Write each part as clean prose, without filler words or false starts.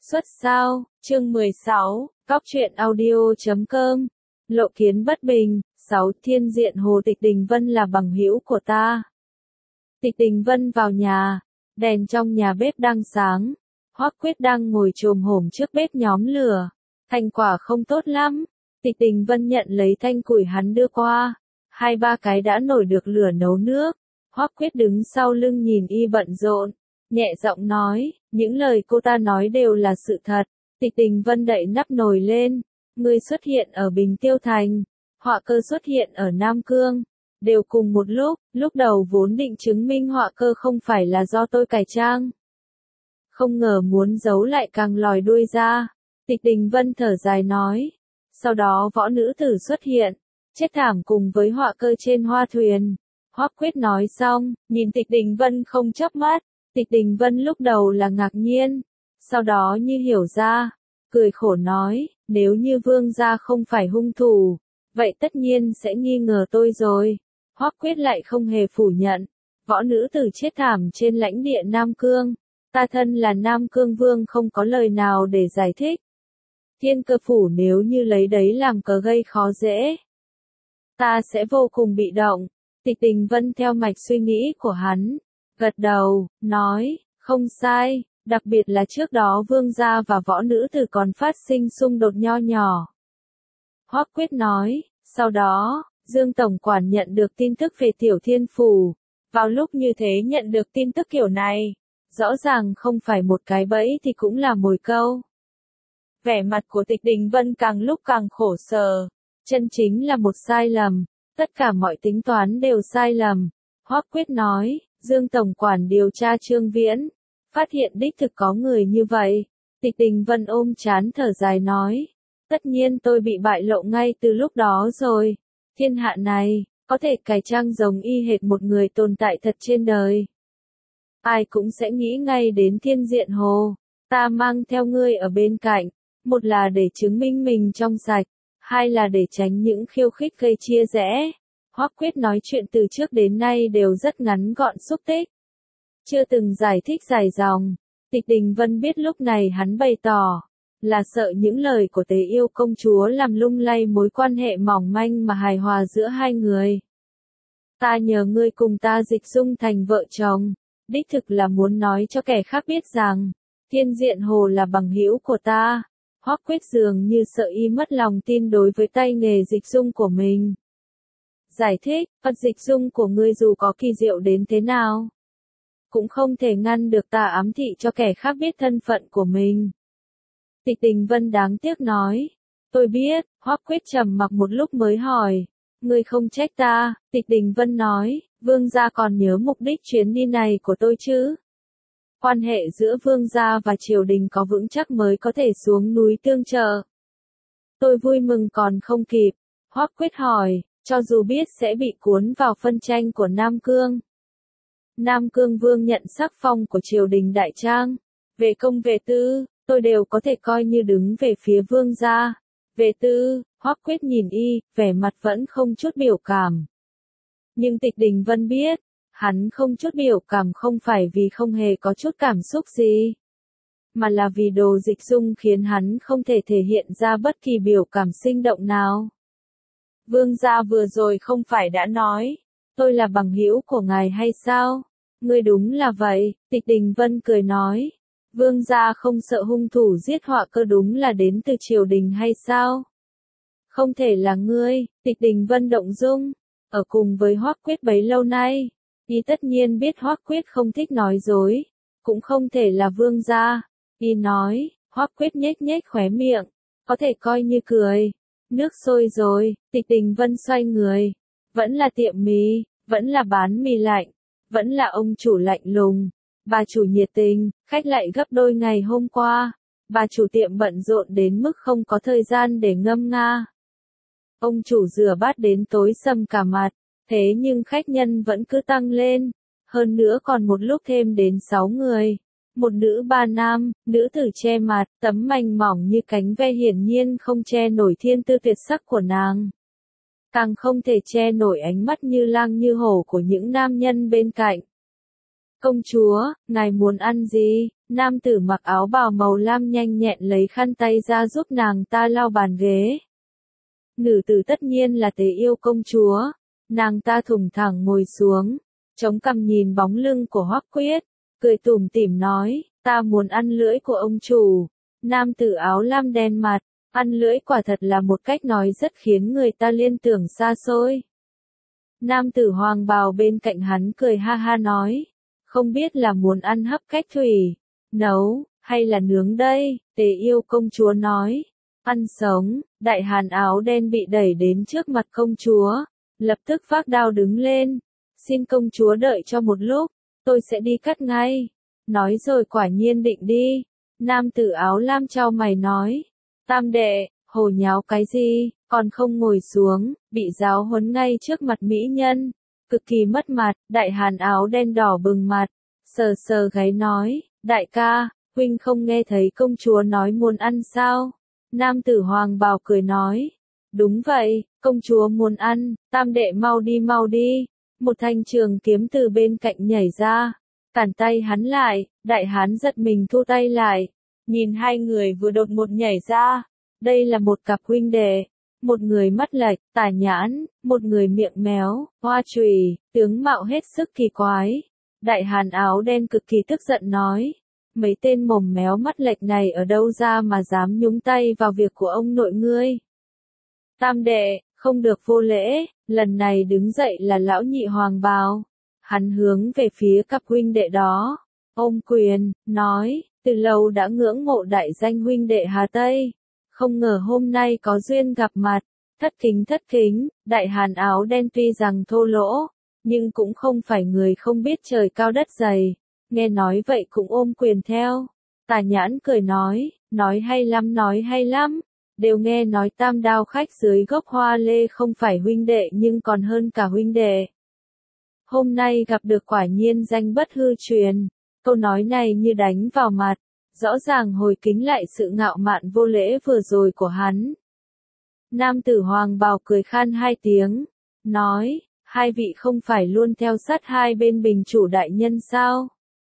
Xuất sao, chương 16, Cóc truyện audio.com, Lộ Kiến Bất Bình, 6 Thiên Diện Hồ. Tịch Đình Vân là bằng hữu của ta. Tịch Đình Vân vào nhà, đèn trong nhà bếp đang sáng, Hoắc Quyết đang ngồi chồm hổm trước bếp nhóm lửa, thành quả không tốt lắm. Tịch Đình Vân nhận lấy thanh củi hắn đưa qua, 2-3 cái đã nổi được lửa nấu nước. Hoắc Quyết đứng sau lưng nhìn y bận rộn, nhẹ giọng nói, những lời cô ta nói đều là sự thật. Tịch Đình Vân đậy nắp nồi lên, ngươi xuất hiện ở Bình Tiêu Thành, họa cơ xuất hiện ở Nam Cương, đều cùng một lúc đầu vốn định chứng minh họa cơ không phải là do tôi cải trang. Không ngờ muốn giấu lại càng lòi đuôi ra. Tịch Đình Vân thở dài nói, sau đó võ nữ tử xuất hiện, chết thảm cùng với họa cơ trên hoa thuyền. Hoắc Quyết nói xong, nhìn Tịch Đình Vân không chớp mắt. Tịch Đình Vân lúc đầu là ngạc nhiên, sau đó như hiểu ra, cười khổ nói, nếu như Vương gia không phải hung thủ, vậy tất nhiên sẽ nghi ngờ tôi rồi. Hoắc Quyết lại không hề phủ nhận, võ nữ tử chết thảm trên lãnh địa Nam Cương, ta thân là Nam Cương Vương không có lời nào để giải thích. Thiên Cơ phủ nếu như lấy đấy làm cớ gây khó dễ, ta sẽ vô cùng bị động. Tịch Đình Vân theo mạch suy nghĩ của hắn, gật đầu, nói, không sai, đặc biệt là trước đó Vương gia và võ nữ tử còn phát sinh xung đột nho nhỏ. Hoắc Quyết nói, sau đó, Dương Tổng Quản nhận được tin tức về Tiểu Thiên Phủ, vào lúc như thế nhận được tin tức kiểu này, rõ ràng không phải một cái bẫy thì cũng là mồi câu. Vẻ mặt của Tịch Đình Vân càng lúc càng khổ sở, chân chính là một sai lầm, tất cả mọi tính toán đều sai lầm. Hoắc Quyết nói, Dương Tổng Quản điều tra Trương Viễn, phát hiện đích thực có người như vậy. Tịch Đình Vân ôm trán thở dài nói, tất nhiên tôi bị bại lộ ngay từ lúc đó rồi. Thiên hạ này, có thể cải trang giống y hệt một người tồn tại thật trên đời. Ai cũng sẽ nghĩ ngay đến Thiên Diện Hồ, ta mang theo ngươi ở bên cạnh, một là để chứng minh mình trong sạch, hai là để tránh những khiêu khích gây chia rẽ. Hoắc Quyết nói chuyện từ trước đến nay đều rất ngắn gọn xúc tích, chưa từng giải thích dài dòng. Tịch Đình Vân biết lúc này hắn bày tỏ, là sợ những lời của Tế Yêu công chúa làm lung lay mối quan hệ mỏng manh mà hài hòa giữa hai người. Ta nhờ ngươi cùng ta dịch dung thành vợ chồng, đích thực là muốn nói cho kẻ khác biết rằng, Thiên Diện Hồ là bằng hữu của ta. Hoắc Quyết dường như sợ y mất lòng tin đối với tay nghề dịch dung của mình. Giải thích, thuật dịch dung của ngươi dù có kỳ diệu đến thế nào, cũng không thể ngăn được ta ám thị cho kẻ khác biết thân phận của mình. Tịch Đình Vân đáng tiếc nói, tôi biết. Hoắc Quyết trầm mặc một lúc mới hỏi, ngươi không trách ta. Tịch Đình Vân nói, Vương gia còn nhớ mục đích chuyến đi này của tôi chứ? Quan hệ giữa Vương gia và triều đình có vững chắc mới có thể xuống núi tương trợ. Tôi vui mừng còn không kịp. Hoắc Quyết hỏi, cho dù biết sẽ bị cuốn vào phân tranh của Nam Cương. Nam Cương Vương nhận sắc phong của triều đình Đại Trang, về công về tư, tôi đều có thể coi như đứng về phía Vương gia. Về tư, Hoắc Quyết nhìn y, vẻ mặt vẫn không chút biểu cảm. Nhưng Tịch Đình Vân biết, hắn không chút biểu cảm không phải vì không hề có chút cảm xúc gì, mà là vì đồ dịch dung khiến hắn không thể thể hiện ra bất kỳ biểu cảm sinh động nào. Vương gia vừa rồi không phải đã nói, tôi là bằng hữu của ngài hay sao? Ngươi đúng là vậy. Tịch Đình Vân cười nói, Vương gia không sợ hung thủ giết họa cơ đúng là đến từ triều đình hay sao? Không thể là ngươi. Tịch Đình Vân động dung, ở cùng với Hoắc Quyết bấy lâu nay, y tất nhiên biết Hoắc Quyết không thích nói dối, cũng không thể là Vương gia. Y nói, Hoắc Quyết nhếch nhếch khóe miệng, có thể coi như cười. Nước sôi rồi. Tịch Đình Vân xoay người, vẫn là tiệm mì, vẫn là bán mì lạnh, vẫn là ông chủ lạnh lùng, bà chủ nhiệt tình, khách lại gấp đôi ngày hôm qua. Bà chủ tiệm bận rộn đến mức không có thời gian để ngâm nga. Ông chủ rửa bát đến tối sầm cả mặt, thế nhưng khách nhân vẫn cứ tăng lên, hơn nữa còn một lúc thêm đến 6 người. Một nữ ba nam, nữ tử che mặt, tấm mảnh mỏng như cánh ve hiển nhiên không che nổi thiên tư tuyệt sắc của nàng. Càng không thể che nổi ánh mắt như lang như hổ của những nam nhân bên cạnh. Công chúa, ngài muốn ăn gì? Nam tử mặc áo bào màu lam nhanh nhẹn lấy khăn tay ra giúp nàng ta lau bàn ghế. Nữ tử tất nhiên là Tế Yêu công chúa. Nàng ta thủng thẳng ngồi xuống, chống cằm nhìn bóng lưng của Hoắc Quyết, cười tủm tỉm nói, ta muốn ăn lưỡi của ông chủ. Nam tử áo lam đen mặt, ăn lưỡi quả thật là một cách nói rất khiến người ta liên tưởng xa xôi. Nam tử hoàng bào bên cạnh hắn cười ha ha nói, không biết là muốn ăn hấp cách thủy, nấu, hay là nướng đây? Tế Yêu công chúa nói, ăn sống. Đại hán áo đen bị đẩy đến trước mặt công chúa, lập tức vác đao đứng lên, xin công chúa đợi cho một lúc, tôi sẽ đi cắt ngay. Nói rồi quả nhiên định đi. Nam tử áo lam chau mày nói, tam đệ, hồ nháo cái gì, còn không ngồi xuống, bị giáo huấn ngay trước mặt mỹ nhân, cực kỳ mất mặt. Đại hán áo đen đỏ bừng mặt, sờ sờ gáy nói, đại ca, huynh không nghe thấy công chúa nói muốn ăn sao? Nam tử hoàng bào cười nói, đúng vậy, công chúa muốn ăn, tam đệ mau đi. Một thanh trường kiếm từ bên cạnh nhảy ra, cản tay hắn lại. Đại hán giật mình thu tay lại, nhìn hai người vừa đột ngột nhảy ra. Đây là một cặp huynh đệ, một người mắt lệch, tà nhãn, một người miệng méo, hoa chùy, tướng mạo hết sức kỳ quái. Đại hán áo đen cực kỳ tức giận nói, mấy tên mồm méo mắt lệch này ở đâu ra mà dám nhúng tay vào việc của ông nội ngươi? Tam đệ, không được vô lễ. Lần này đứng dậy là lão nhị hoàng bào. Hắn hướng về phía cặp huynh đệ đó, ôm quyền, nói, từ lâu đã ngưỡng mộ đại danh huynh đệ Hà Tây. Không ngờ hôm nay có duyên gặp mặt, thất kính. Đại hán áo đen tuy rằng thô lỗ, nhưng cũng không phải người không biết trời cao đất dày. Nghe nói vậy cũng ôm quyền theo. Tà nhãn cười nói hay lắm. Đều nghe nói tam đao khách dưới gốc hoa lê không phải huynh đệ nhưng còn hơn cả huynh đệ. Hôm nay gặp được quả nhiên danh bất hư truyền. Câu nói này như đánh vào mặt, rõ ràng hồi kính lại sự ngạo mạn vô lễ vừa rồi của hắn. Nam tử hoàng bào cười khan hai tiếng, nói, hai vị không phải luôn theo sát hai bên bình chủ đại nhân sao?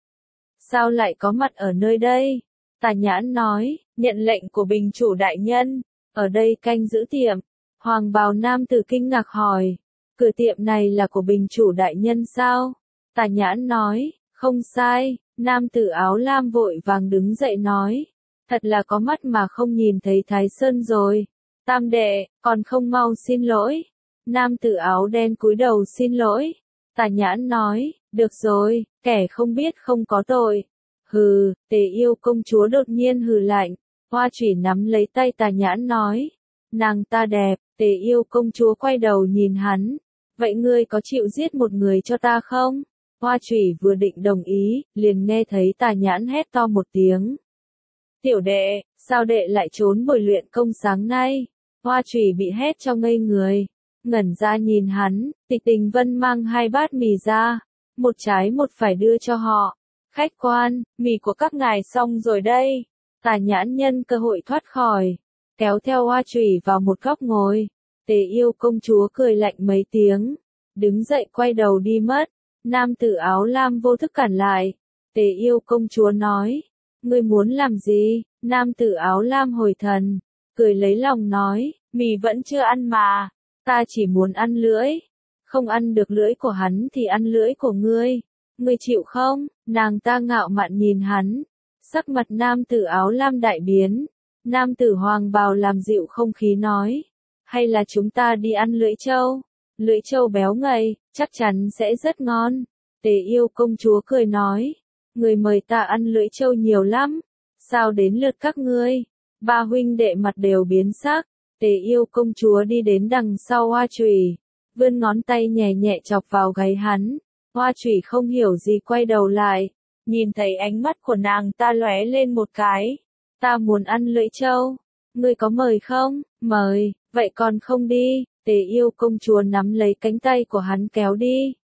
Sao lại có mặt ở nơi đây? Tà nhãn nói, nhận lệnh của bình chủ đại nhân, ở đây canh giữ tiệm. Hoàng bào nam tử kinh ngạc hỏi, cửa tiệm này là của bình chủ đại nhân sao? Tà nhãn nói, không sai. Nam tử áo lam vội vàng đứng dậy nói, thật là có mắt mà không nhìn thấy Thái Sơn rồi. Tam đệ, còn không mau xin lỗi. Nam tử áo đen cúi đầu xin lỗi. Tà nhãn nói, được rồi, kẻ không biết không có tội. Hừ. Tế Yêu công chúa đột nhiên hừ lạnh, hoa chủy nắm lấy tay tà nhãn nói, nàng ta đẹp. Tế Yêu công chúa quay đầu nhìn hắn, vậy ngươi có chịu giết một người cho ta không? Hoa chủy vừa định đồng ý, liền nghe thấy tà nhãn hét to một tiếng. Tiểu đệ, sao đệ lại trốn bồi luyện công sáng nay? Hoa chủy bị hét cho ngây người, ngẩn ra nhìn hắn. Tịch Đình Vân mang hai bát mì ra, một trái một phải đưa cho họ. Khách quan, mì của các ngài xong rồi đây. Tà nhãn nhân cơ hội thoát khỏi, kéo theo hoa chủy vào một góc ngồi. Tế Yêu công chúa cười lạnh mấy tiếng, đứng dậy quay đầu đi mất. Nam tử áo lam vô thức cản lại. Tế Yêu công chúa nói, ngươi muốn làm gì? Nam tử áo lam hồi thần, cười lấy lòng nói, mì vẫn chưa ăn mà, ta chỉ muốn ăn lưỡi. Không ăn được lưỡi của hắn thì ăn lưỡi của ngươi. Ngươi chịu không? Nàng ta ngạo mạn nhìn hắn. Sắc mặt nam tử áo lam đại biến. Nam tử hoàng bào làm dịu không khí nói, hay là chúng ta đi ăn lưỡi trâu? Lưỡi trâu béo ngậy, chắc chắn sẽ rất ngon. Tế Yêu công chúa cười nói, người mời ta ăn lưỡi trâu nhiều lắm, sao đến lượt các ngươi? Ba huynh đệ mặt đều biến sắc. Tế Yêu công chúa đi đến đằng sau hoa chủy, vươn ngón tay nhẹ nhẹ chọc vào gáy hắn. Hoa chủy không hiểu gì quay đầu lại, nhìn thấy ánh mắt của nàng ta lóe lên một cái. Ta muốn ăn lưỡi trâu, ngươi có mời không? Mời, vậy còn không đi? Tế Yêu công chúa nắm lấy cánh tay của hắn kéo đi.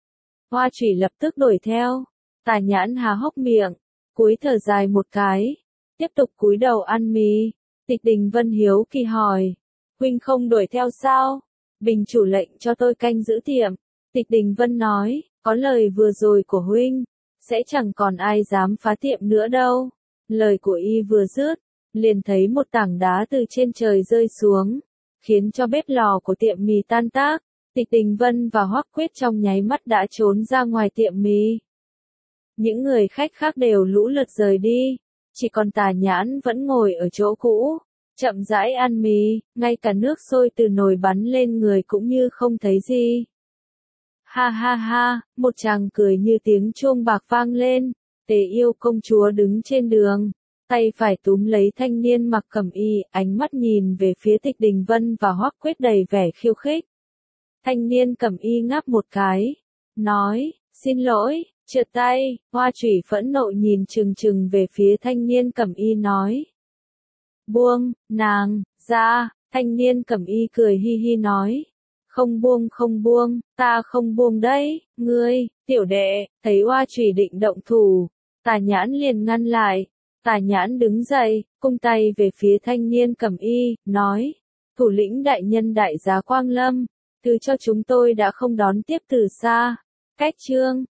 Hoa chủy lập tức đuổi theo. Tà nhãn há hốc miệng, cúi thở dài một cái, tiếp tục cúi đầu ăn mì. Tịch Đình Vân hiếu kỳ hỏi, huynh không đuổi theo sao? Bình chủ lệnh cho tôi canh giữ tiệm. Tịch Đình Vân nói, có lời vừa rồi của huynh, sẽ chẳng còn ai dám phá tiệm nữa đâu. Lời của y vừa dứt, liền thấy một tảng đá từ trên trời rơi xuống, khiến cho bếp lò của tiệm mì tan tác. Tịch Đình Vân và Hoắc Quyết trong nháy mắt đã trốn ra ngoài tiệm mì. Những người khách khác đều lũ lượt rời đi, chỉ còn Tà Nhãn vẫn ngồi ở chỗ cũ, chậm rãi ăn mì, ngay cả nước sôi từ nồi bắn lên người cũng như không thấy gì. Ha ha ha, một chàng cười như tiếng chuông bạc vang lên, Tề Yêu công chúa đứng trên đường, tay phải túm lấy thanh niên mặc cẩm y, ánh mắt nhìn về phía Tịch Đình Vân và Hoắc Quyết đầy vẻ khiêu khích. Thanh niên cẩm y ngáp một cái, nói, xin lỗi, trượt tay, Hoa Chủy phẫn nộ nhìn chừng chừng về phía thanh niên cẩm y nói. Buông, nàng, ra, thanh niên cẩm y cười hi hi nói. Không buông, ta không buông đấy, ngươi, tiểu đệ, thấy Hoa Chủy định động thủ, Tà Nhãn liền ngăn lại. Tà Nhãn đứng dậy, cung tay về phía thanh niên cẩm y, nói, thủ lĩnh đại nhân đại giá Quang Lâm, thứ cho chúng tôi đã không đón tiếp từ xa. Cách chương